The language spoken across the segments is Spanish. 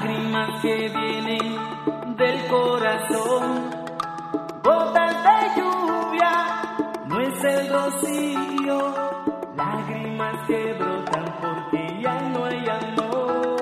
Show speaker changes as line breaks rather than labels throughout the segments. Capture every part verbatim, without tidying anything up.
lágrimas que vienen del corazón, gotas de lluvia, no es el rocío, lágrimas que brotan porque ya no hay amor.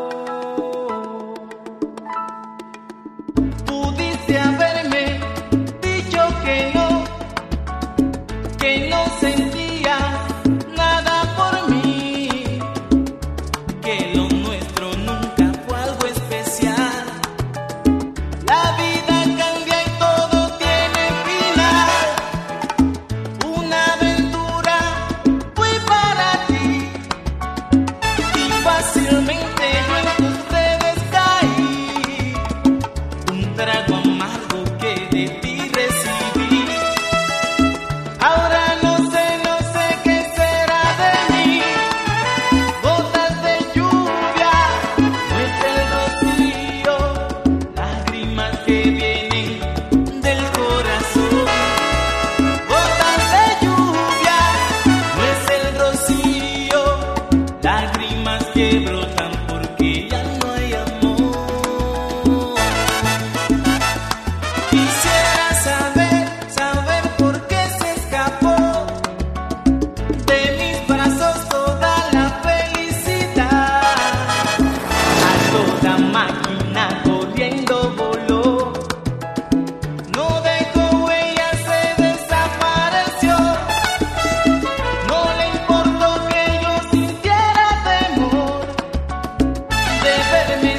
Pudiste haberme dicho que no, que no sentía nada por mí, que lo nuestro nunca fue algo especial. La vida cambia y todo tiene final. Una aventura fui para ti y fácilmente yo en tus redes caí. Un trago amargo que de ti recibí. Ahora no sé, no sé qué será de mí. Gotas de lluvia, no es el rocío, lágrimas que vienen del corazón. Gotas de lluvia, no es el rocío, lágrimas que brotan porque ya no hay amor. Quisiera saber, saber por qué se escapó de mis brazos toda la felicidad. A toda máquina corriendo voló, no dejó huella, se desapareció. No le importó que yo sintiera temor de verme